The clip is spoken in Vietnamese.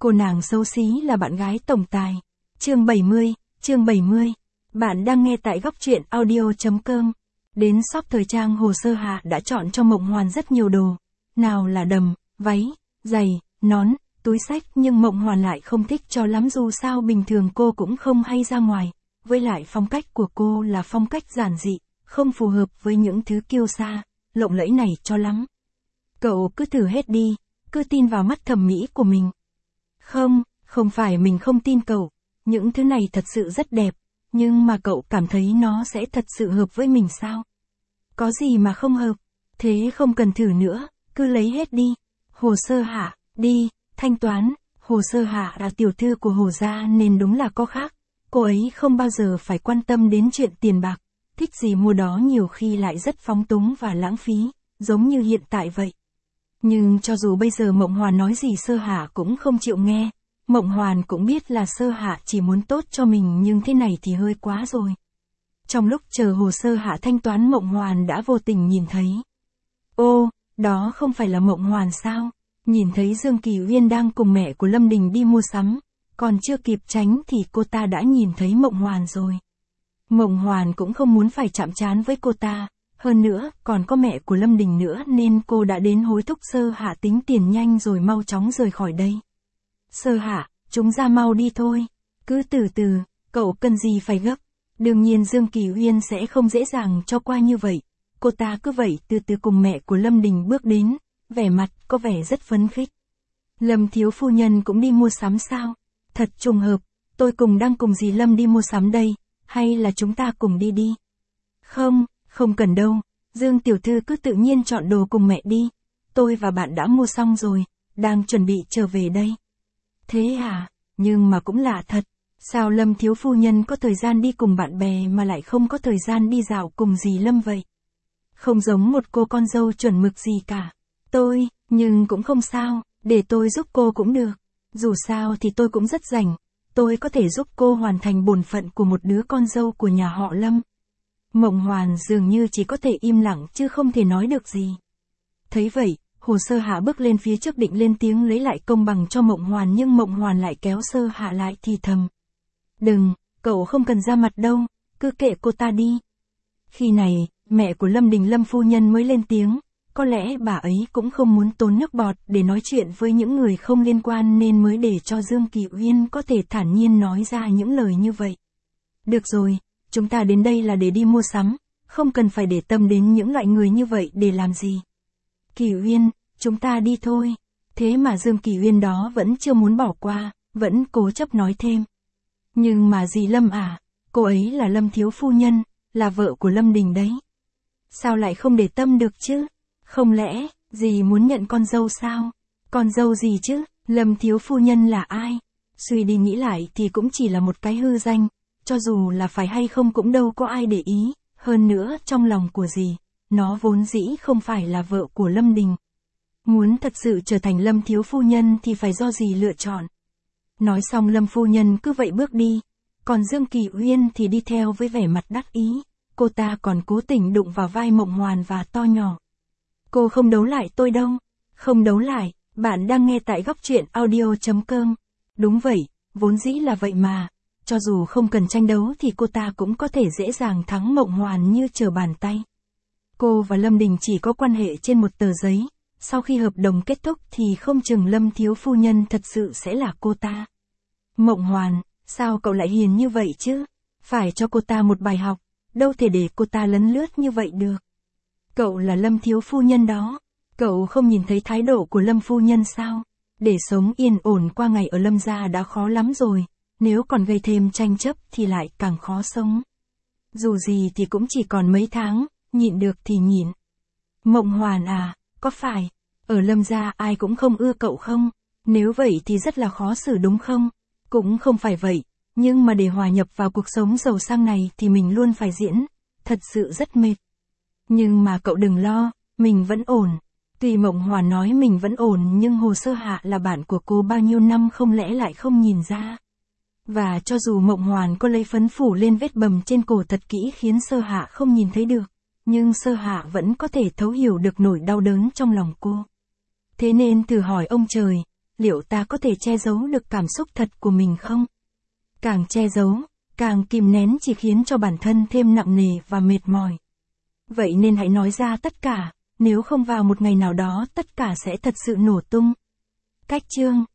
Cô nàng xấu xí là bạn gái tổng tài. Chương 70. Bạn đang nghe tại góc truyện audio.com. Đến shop thời trang Hồ Sơ Hạ đã chọn cho Mộng Hoàn rất nhiều đồ. Nào là đầm, váy, giày, nón, túi xách, nhưng Mộng Hoàn lại không thích cho lắm, dù sao bình thường cô cũng không hay ra ngoài. Với lại phong cách của cô là phong cách giản dị, không phù hợp với những thứ kiêu sa, lộng lẫy này cho lắm. Cậu cứ thử hết đi, cứ tin vào mắt thẩm mỹ của mình. Không phải mình không tin cậu, những thứ này thật sự rất đẹp, nhưng mà cậu cảm thấy nó sẽ thật sự hợp với mình sao? Có gì mà không hợp, thế không cần thử nữa, cứ lấy hết đi. Hồ Sơ Hạ, đi, thanh toán. Hồ Sơ Hạ là tiểu thư của Hồ gia nên đúng là có khác, cô ấy không bao giờ phải quan tâm đến chuyện tiền bạc, thích gì mua đó, nhiều khi lại rất phóng túng và lãng phí, giống như hiện tại vậy. Nhưng cho dù bây giờ Mộng Hoàn nói gì Sơ Hạ cũng không chịu nghe. Mộng Hoàn cũng biết là Sơ Hạ chỉ muốn tốt cho mình, nhưng thế này thì hơi quá rồi. Trong lúc chờ Hồ Sơ Hạ thanh toán, Mộng Hoàn đã vô tình nhìn thấy. Ô, đó không phải là Mộng Hoàn sao? Nhìn thấy Dương Kỳ Uyên đang cùng mẹ của Lâm Đình đi mua sắm, còn chưa kịp tránh thì cô ta đã nhìn thấy Mộng Hoàn rồi. Mộng Hoàn cũng không muốn phải chạm trán với cô ta. Hơn nữa, còn có mẹ của Lâm Đình nữa nên cô đã đến hối thúc Sơ Hạ tính tiền nhanh rồi mau chóng rời khỏi đây. Sơ Hạ, chúng ra mau đi thôi. Cứ từ từ, cậu cần gì phải gấp. Đương nhiên Dương Kỳ Uyên sẽ không dễ dàng cho qua như vậy. Cô ta cứ vậy từ từ cùng mẹ của Lâm Đình bước đến, vẻ mặt có vẻ rất phấn khích. Lâm thiếu phu nhân cũng đi mua sắm sao? Thật trùng hợp, tôi đang cùng dì Lâm đi mua sắm đây, hay là chúng ta cùng đi đi? Không cần đâu, Dương tiểu thư cứ tự nhiên chọn đồ cùng mẹ đi. Tôi và bạn đã mua xong rồi, đang chuẩn bị trở về đây. Thế à, nhưng mà cũng lạ thật, sao Lâm thiếu phu nhân có thời gian đi cùng bạn bè mà lại không có thời gian đi dạo cùng dì Lâm vậy? Không giống một cô con dâu chuẩn mực gì cả. Nhưng cũng không sao, để tôi giúp cô cũng được. Dù sao thì tôi cũng rất rảnh, tôi có thể giúp cô hoàn thành bổn phận của một đứa con dâu của nhà họ Lâm. Mộng Hoàn dường như chỉ có thể im lặng chứ không thể nói được gì. Thấy vậy, Hồ Sơ Hạ bước lên phía trước định lên tiếng lấy lại công bằng cho Mộng Hoàn, nhưng Mộng Hoàn lại kéo Sơ Hạ lại thì thầm. Đừng, cậu không cần ra mặt đâu, cứ kệ cô ta đi. Khi này, mẹ của Lâm Đình Lâm phu nhân mới lên tiếng, có lẽ bà ấy cũng không muốn tốn nước bọt để nói chuyện với những người không liên quan nên mới để cho Dương Kỳ Uyên có thể thản nhiên nói ra những lời như vậy. Được rồi, chúng ta đến đây là để đi mua sắm, không cần phải để tâm đến những loại người như vậy để làm gì. Kỳ Uyên, chúng ta đi thôi. Thế mà Dương Kỳ Uyên đó vẫn chưa muốn bỏ qua, vẫn cố chấp nói thêm. Nhưng mà dì Lâm à, cô ấy là Lâm thiếu phu nhân, là vợ của Lâm Đình đấy. Sao lại không để tâm được chứ? Không lẽ, dì muốn nhận con dâu sao? Con dâu gì chứ? Lâm thiếu phu nhân là ai? Suy đi nghĩ lại thì cũng chỉ là một cái hư danh, cho dù là phải hay không cũng đâu có ai để ý. Hơn nữa trong lòng của dì, nó vốn dĩ không phải là vợ của Lâm Đình. Muốn thật sự trở thành Lâm thiếu phu nhân thì phải do dì lựa chọn. Nói xong Lâm phu nhân cứ vậy bước đi, còn Dương Kỳ Uyên thì đi theo với vẻ mặt đắc ý. Cô ta còn cố tình đụng vào vai Mộng Hoàn và to nhỏ. Cô không đấu lại tôi đâu. Không đấu lại, bạn đang nghe tại góc truyện audio.com. Đúng vậy, vốn dĩ là vậy mà. Cho dù không cần tranh đấu thì cô ta cũng có thể dễ dàng thắng Mộng Hoàn như trở bàn tay. Cô và Lâm Đình chỉ có quan hệ trên một tờ giấy. Sau khi hợp đồng kết thúc thì không chừng Lâm thiếu phu nhân thật sự sẽ là cô ta. Mộng Hoàn, sao cậu lại hiền như vậy chứ? Phải cho cô ta một bài học, đâu thể để cô ta lấn lướt như vậy được. Cậu là Lâm thiếu phu nhân đó, cậu không nhìn thấy thái độ của Lâm phu nhân sao? Để sống yên ổn qua ngày ở Lâm gia đã khó lắm rồi, nếu còn gây thêm tranh chấp thì lại càng khó sống. Dù gì thì cũng chỉ còn mấy tháng, nhịn được thì nhịn. Mộng Hoàn à, có phải, ở Lâm gia ai cũng không ưa cậu không? Nếu vậy thì rất là khó xử đúng không? Cũng không phải vậy, nhưng mà để hòa nhập vào cuộc sống giàu sang này thì mình luôn phải diễn, thật sự rất mệt. Nhưng mà cậu đừng lo, mình vẫn ổn. Tuy Mộng Hoàn nói mình vẫn ổn nhưng Hồ Sơ Hạ là bạn của cô bao nhiêu năm không lẽ lại không nhìn ra. Và cho dù Mộng Hoàn có lấy phấn phủ lên vết bầm trên cổ thật kỹ khiến Sơ Hạ không nhìn thấy được, nhưng Sơ Hạ vẫn có thể thấu hiểu được nỗi đau đớn trong lòng cô. Thế nên thử hỏi ông trời, liệu ta có thể che giấu được cảm xúc thật của mình không? Càng che giấu, càng kìm nén chỉ khiến cho bản thân thêm nặng nề và mệt mỏi. Vậy nên hãy nói ra tất cả, nếu không vào một ngày nào đó tất cả sẽ thật sự nổ tung. Cách chương